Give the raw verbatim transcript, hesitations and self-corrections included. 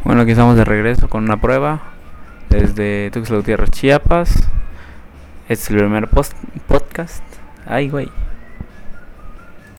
Bueno, aquí estamos de regreso con una prueba desde Tuxtla Gutiérrez, Chiapas. Este es el primer post podcast. Ay, güey.